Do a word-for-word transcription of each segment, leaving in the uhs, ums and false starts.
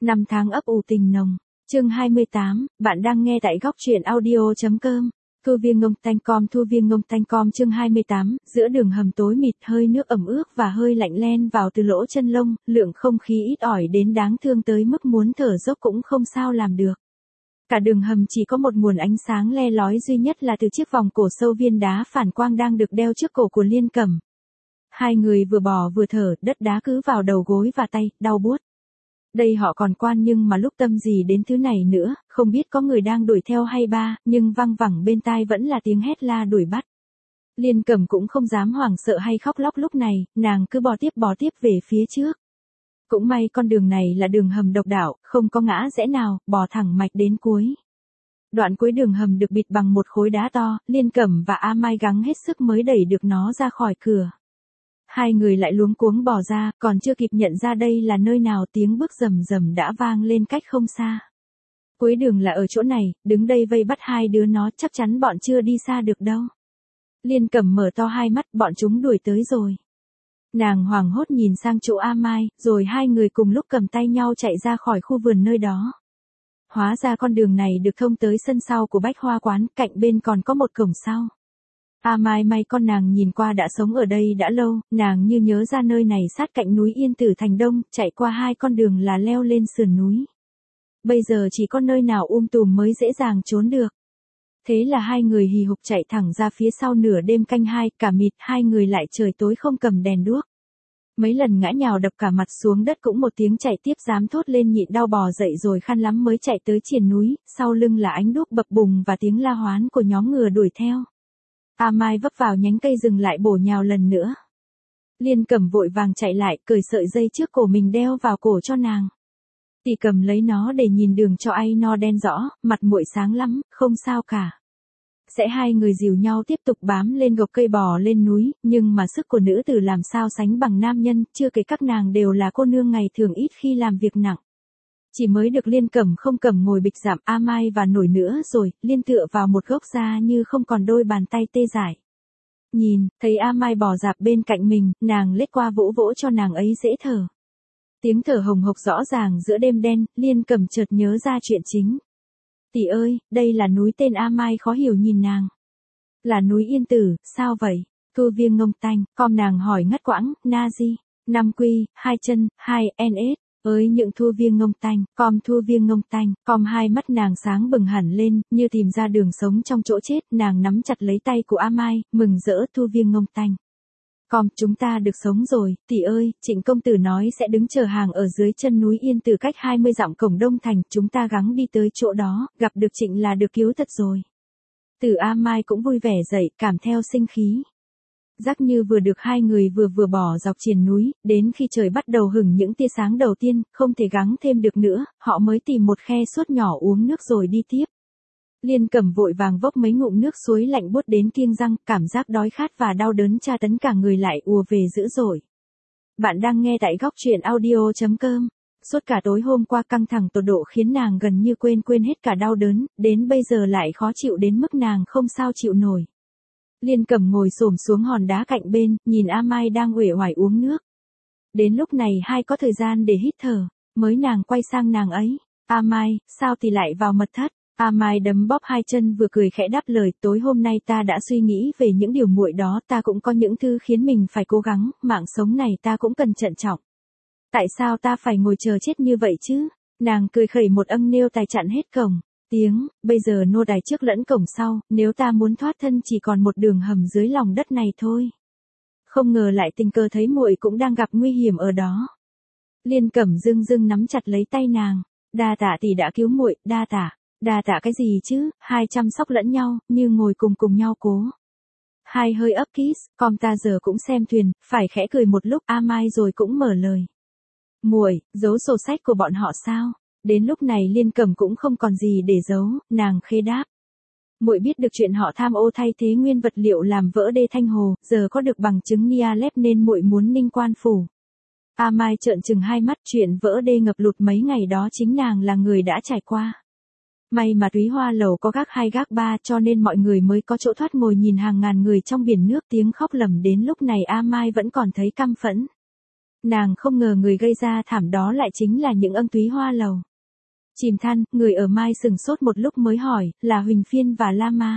Năm tháng ấp ủ tình nồng. Chương hai mươi tám, bạn đang nghe tại góc truyện audio.com. Thu viên ngông tanh com thu viên ngông tanh com chương hai mươi tám, giữa đường hầm tối mịt hơi nước ẩm ướt và hơi lạnh len vào từ lỗ chân lông, lượng không khí ít ỏi đến đáng thương tới mức muốn thở dốc cũng không sao làm được. Cả đường hầm chỉ có một nguồn ánh sáng le lói duy nhất là từ chiếc vòng cổ sâu viên đá phản quang đang được đeo trước cổ của Liên Cẩm. Hai người vừa bò vừa thở, đất đá cứ vào đầu gối và tay, đau buốt. Đây họ còn quan nhưng mà lúc tâm gì đến thứ này nữa, không biết có người đang đuổi theo hay ba, nhưng văng vẳng bên tai vẫn là tiếng hét la đuổi bắt. Liên Cẩm cũng không dám hoảng sợ hay khóc lóc lúc này, nàng cứ bò tiếp bò tiếp về phía trước. Cũng may con đường này là đường hầm độc đạo, không có ngã rẽ nào, bò thẳng mạch đến cuối. Đoạn cuối đường hầm được bịt bằng một khối đá to, Liên Cẩm và A Mai gắng hết sức mới đẩy được nó ra khỏi cửa. Hai người lại luống cuống bò ra, còn chưa kịp nhận ra đây là nơi nào tiếng bước rầm rầm đã vang lên cách không xa. Cuối đường là ở chỗ này, đứng đây vây bắt hai đứa nó, chắc chắn bọn chưa đi xa được đâu. Liên Cẩm mở to hai mắt, bọn chúng đuổi tới rồi. Nàng hoảng hốt nhìn sang chỗ A Mai, rồi hai người cùng lúc cầm tay nhau chạy ra khỏi khu vườn nơi đó. Hóa ra con đường này được thông tới sân sau của Bách Hoa Quán, cạnh bên còn có một cổng sau. A Mai may con nàng nhìn qua đã sống ở đây đã lâu, nàng như nhớ ra nơi này sát cạnh núi Yên Tử Thành Đông, chạy qua hai con đường là leo lên sườn núi. Bây giờ chỉ có nơi nào um tùm mới dễ dàng trốn được. Thế là hai người hì hục chạy thẳng ra phía sau nửa đêm canh hai, cả mịt hai người lại trời tối không cầm đèn đuốc. Mấy lần ngã nhào đập cả mặt xuống đất cũng một tiếng chạy tiếp dám thốt lên nhịn đau bò dậy rồi khăn lắm mới chạy tới triền núi, sau lưng là ánh đuốc bập bùng và tiếng la hoán của nhóm ngựa đuổi theo. A Mai vấp vào nhánh cây dừng lại bổ nhào lần nữa. Liên Cẩm vội vàng chạy lại, cởi sợi dây trước cổ mình đeo vào cổ cho nàng. Tỷ cầm lấy nó để nhìn đường cho ai no đen rõ, mặt muội sáng lắm, không sao cả. Sẽ hai người dìu nhau tiếp tục bám lên gốc cây bò lên núi, nhưng mà sức của nữ tử làm sao sánh bằng nam nhân, chưa kể các nàng đều là cô nương ngày thường ít khi làm việc nặng. Chỉ mới được Liên Cẩm không cầm ngồi bịch giảm A Mai và nổi nữa rồi, Liên tựa vào một gốc ra như không còn đôi bàn tay tê dại. Nhìn, thấy A Mai bò dạp bên cạnh mình, nàng lết qua vỗ vỗ cho nàng ấy dễ thở. Tiếng thở hồng hộc rõ ràng giữa đêm đen, Liên Cẩm chợt nhớ ra chuyện chính. Tỷ ơi, đây là núi tên A Mai khó hiểu nhìn nàng. Là núi Yên Tử, sao vậy? Thu viên ngông tanh, com nàng hỏi ngắt quãng, na di, năm quy, hai chân, hai n s. Ơi những thu viên ngông tanh, com thu viên ngông tanh, com hai mắt nàng sáng bừng hẳn lên, như tìm ra đường sống trong chỗ chết, nàng nắm chặt lấy tay của A Mai, mừng rỡ thu viên ngông tanh. Com, chúng ta được sống rồi, tỷ ơi, Trịnh công tử nói sẽ đứng chờ hàng ở dưới chân núi Yên Tử cách hai mươi dặm cổng Đông Thành, chúng ta gắng đi tới chỗ đó, gặp được Trịnh là được cứu thật rồi. Từ A Mai cũng vui vẻ dậy, cảm theo sinh khí. Giác như vừa được hai người vừa vừa bỏ dọc triền núi, đến khi trời bắt đầu hửng những tia sáng đầu tiên, không thể gắng thêm được nữa, họ mới tìm một khe suốt nhỏ uống nước rồi đi tiếp. Liên Cẩm vội vàng vốc mấy ngụm nước suối lạnh buốt đến kiêng răng, cảm giác đói khát và đau đớn tra tấn cả người lại ùa về dữ dội. Bạn đang nghe tại góc truyện audio.com. Suốt cả tối hôm qua căng thẳng tột độ khiến nàng gần như quên quên hết cả đau đớn, đến bây giờ lại khó chịu đến mức nàng không sao chịu nổi. Liên Cẩm ngồi xổm xuống hòn đá cạnh bên, nhìn A Mai đang uể oải uống nước. Đến lúc này hai có thời gian để hít thở, mới nàng quay sang nàng ấy. A Mai, sao thì lại vào mật thất? A Mai đấm bóp hai chân vừa cười khẽ đáp lời, tối hôm nay ta đã suy nghĩ về những điều muội đó, ta cũng có những thứ khiến mình phải cố gắng, mạng sống này ta cũng cần trân trọng. Tại sao ta phải ngồi chờ chết như vậy chứ? Nàng cười khẩy một âm nêu tài chặn hết cổng. Tiếng, bây giờ nô đài trước lẫn cổng sau, nếu ta muốn thoát thân chỉ còn một đường hầm dưới lòng đất này thôi. Không ngờ lại tình cờ thấy muội cũng đang gặp nguy hiểm ở đó. Liên Cẩm dưng dưng nắm chặt lấy tay nàng, đa tạ tỷ đã cứu muội, đa tạ, đa tạ cái gì chứ, hai chăm sóc lẫn nhau, như ngồi cùng cùng nhau cố. Hai hơi ấp kiss, com ta giờ cũng xem thuyền, phải khẽ cười một lúc A Mai rồi cũng mở lời. Muội, giấu sổ sách của bọn họ sao? Đến lúc này Liên Cẩm cũng không còn gì để giấu, nàng khê đáp. Muội biết được chuyện họ tham ô thay thế nguyên vật liệu làm vỡ đê Thanh Hồ, giờ có được bằng chứng Nialep nên muội muốn ninh quan phủ. A Mai trợn trừng hai mắt, chuyện vỡ đê ngập lụt mấy ngày đó chính nàng là người đã trải qua. May mà Túy Hoa lầu có gác hai gác ba cho nên mọi người mới có chỗ thoát, ngồi nhìn hàng ngàn người trong biển nước tiếng khóc lầm đến lúc này A Mai vẫn còn thấy căm phẫn. Nàng không ngờ người gây ra thảm đó lại chính là những âm túy hoa lầu. Chìm than, người ở Mai sừng sốt một lúc mới hỏi, là Huỳnh Phiên và La Ma.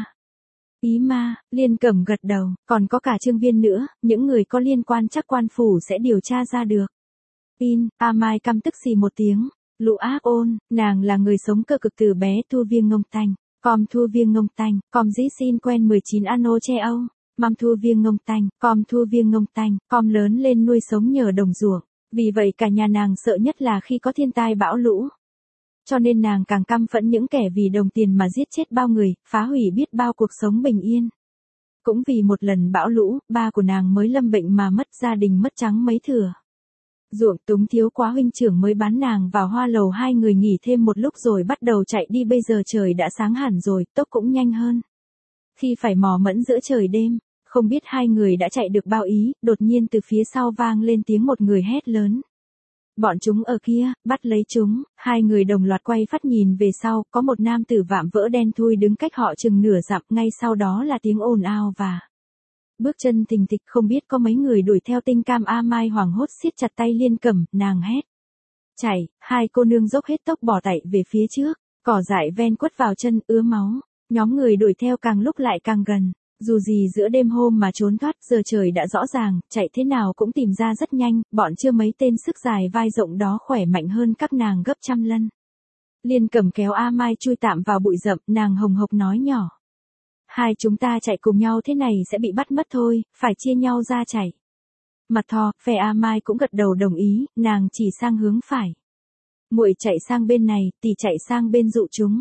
Ý ma, Liên Cẩm gật đầu, còn có cả Trương Viên nữa, những người có liên quan chắc quan phủ sẽ điều tra ra được. In, A Mai căm tức xì một tiếng, lũ ác ôn, nàng là người sống cơ cực từ bé Thu Viên Ngông Tanh, com Thu Viên Ngông Tanh, com dĩ xin quen mười chín ano che âu, mam Thu Viên Ngông Tanh, com Thu Viên Ngông Tanh, com lớn lên nuôi sống nhờ đồng ruộng, vì vậy cả nhà nàng sợ nhất là khi có thiên tai bão lũ. Cho nên nàng càng căm phẫn những kẻ vì đồng tiền mà giết chết bao người, phá hủy biết bao cuộc sống bình yên. Cũng vì một lần bão lũ, ba của nàng mới lâm bệnh mà mất gia đình mất trắng mấy thừa. Ruộng túng thiếu quá huynh trưởng mới bán nàng vào hoa lầu, hai người nghỉ thêm một lúc rồi bắt đầu chạy đi, bây giờ trời đã sáng hẳn rồi, tốc cũng nhanh hơn. Khi phải mò mẫm giữa trời đêm, không biết hai người đã chạy được bao ý, đột nhiên từ phía sau vang lên tiếng một người hét lớn. Bọn chúng ở kia, bắt lấy chúng, hai người đồng loạt quay phát nhìn về sau, có một nam tử vạm vỡ đen thui đứng cách họ chừng nửa dặm, ngay sau đó là tiếng ồn ào và bước chân thình thịch, không biết có mấy người đuổi theo. Tinh Cam A Mai hoảng hốt siết chặt tay Liên Cẩm, nàng hét. Chạy, hai cô nương dốc hết tốc bỏ chạy về phía trước, cỏ dại ven quất vào chân, ứa máu, nhóm người đuổi theo càng lúc lại càng gần. Dù gì giữa đêm hôm mà trốn thoát, giờ trời đã rõ ràng, chạy thế nào cũng tìm ra rất nhanh, bọn chưa mấy tên sức dài vai rộng đó khỏe mạnh hơn các nàng gấp trăm lần. Liên Cẩm kéo A Mai chui tạm vào bụi rậm, nàng hồng hộc nói nhỏ. Hai chúng ta chạy cùng nhau thế này sẽ bị bắt mất thôi, phải chia nhau ra chạy. Mặt thò, phe A Mai cũng gật đầu đồng ý, nàng chỉ sang hướng phải. Muội chạy sang bên này, tỷ chạy sang bên dụ chúng.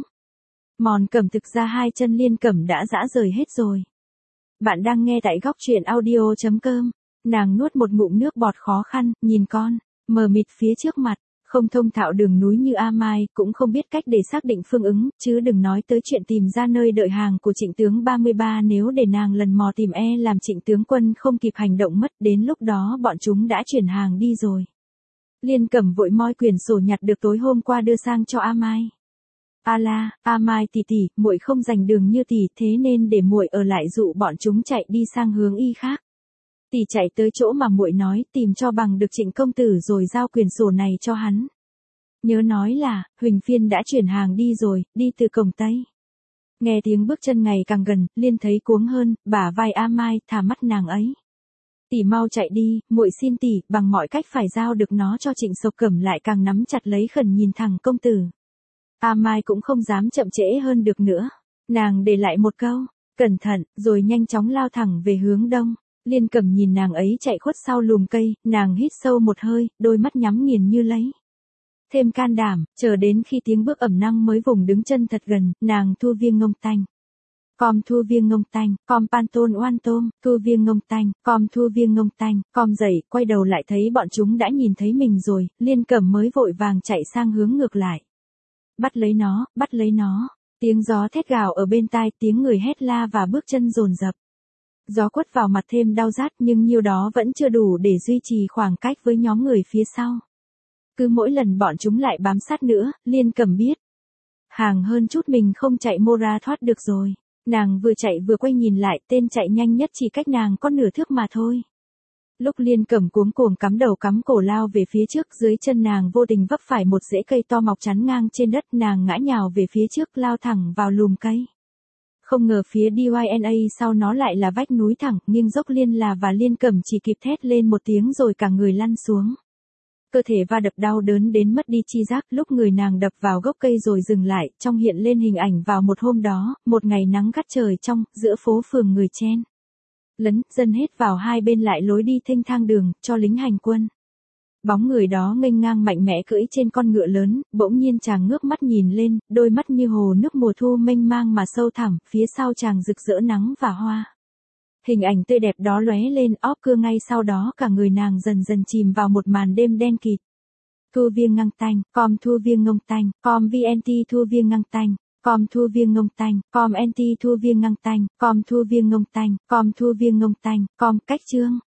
Mòn Cẩm thực ra hai chân Liên Cẩm đã rã rời hết rồi. Bạn đang nghe tại góc truyện audio chấm com. Nàng nuốt một ngụm nước bọt khó khăn, nhìn con, mờ mịt phía trước mặt, không thông thạo đường núi như A Mai, cũng không biết cách để xác định phương ứng, chứ đừng nói tới chuyện tìm ra nơi đợi hàng của Trịnh tướng ba mươi ba, nếu để nàng lần mò tìm e làm Trịnh tướng quân không kịp hành động mất, đến lúc đó bọn chúng đã chuyển hàng đi rồi. Liên Cẩm vội moi quyển sổ nhặt được tối hôm qua đưa sang cho A Mai. A la, A Mai tỷ tỷ, muội không rành đường như tỷ, thế nên để muội ở lại dụ bọn chúng chạy đi sang hướng y khác. Tỷ chạy tới chỗ mà muội nói, tìm cho bằng được Trịnh công tử rồi giao quyển sổ này cho hắn. Nhớ nói là, Huỳnh Phiên đã chuyển hàng đi rồi, đi từ cổng Tây. Nghe tiếng bước chân ngày càng gần, Liên thấy cuống hơn, bả vai A Mai, thả mắt nàng ấy. Tỷ mau chạy đi, muội xin tỷ, bằng mọi cách phải giao được nó cho Trịnh Sộc Cẩm, lại càng nắm chặt lấy khẩn nhìn thẳng công tử. A Mai cũng không dám chậm trễ hơn được nữa. Nàng để lại một câu, cẩn thận, rồi nhanh chóng lao thẳng về hướng đông. Liên Cẩm nhìn nàng ấy chạy khuất sau lùm cây, nàng hít sâu một hơi, đôi mắt nhắm nghiền như lấy thêm can đảm, chờ đến khi tiếng bước ẩm năng mới vùng đứng chân thật gần, nàng Thu Viên Ngông Tanh. Com Thu Viên Ngông Tanh, com Pan Tôn Oan Tôm, Thu Viên Ngông Tanh, com Thu Viên Ngông Tanh, com dậy, quay đầu lại thấy bọn chúng đã nhìn thấy mình rồi, Liên Cẩm mới vội vàng chạy sang hướng ngược lại. Bắt lấy nó, bắt lấy nó. Tiếng gió thét gào ở bên tai, tiếng người hét la và bước chân dồn dập. Gió quất vào mặt thêm đau rát, nhưng nhiêu đó vẫn chưa đủ để duy trì khoảng cách với nhóm người phía sau. Cứ mỗi lần bọn chúng lại bám sát nữa, Liên Cẩm biết. Hàng hơn chút mình không chạy mô ra thoát được rồi. Nàng vừa chạy vừa quay nhìn lại, tên chạy nhanh nhất chỉ cách nàng có nửa thước mà thôi. Lúc Liên Cẩm cuống cuồng cắm đầu cắm cổ lao về phía trước, dưới chân nàng vô tình vấp phải một rễ cây to mọc chắn ngang trên đất, nàng ngã nhào về phía trước, lao thẳng vào lùm cây. Không ngờ phía đê i en a sau nó lại là vách núi thẳng, nghiêng dốc liên là và Liên Cẩm chỉ kịp thét lên một tiếng rồi cả người lăn xuống. Cơ thể va đập đau đớn đến mất đi chi giác, lúc người nàng đập vào gốc cây rồi dừng lại, trong hiện lên hình ảnh vào một hôm đó, một ngày nắng gắt trời trong, giữa phố phường người chen lấn, dân hết vào hai bên lại lối đi thênh thang đường, cho lính hành quân. Bóng người đó nghênh ngang mạnh mẽ cưỡi trên con ngựa lớn, bỗng nhiên chàng ngước mắt nhìn lên, đôi mắt như hồ nước mùa thu mênh mang mà sâu thẳm, phía sau chàng rực rỡ nắng và hoa. Hình ảnh tươi đẹp đó lóe lên óp cưa, ngay sau đó cả người nàng dần dần chìm vào một màn đêm đen kịt. Thu Viên Ngông Tanh, com Thu Viên Ngông Tanh, com vê en tê Thu Viên Ngông Tanh, com Thu Viên Ngông Tanh, com en tê Thu Viên Ngông Tanh, com Thu Viên Ngông Tanh, com Thu Viên Ngông Tanh, com cách chương.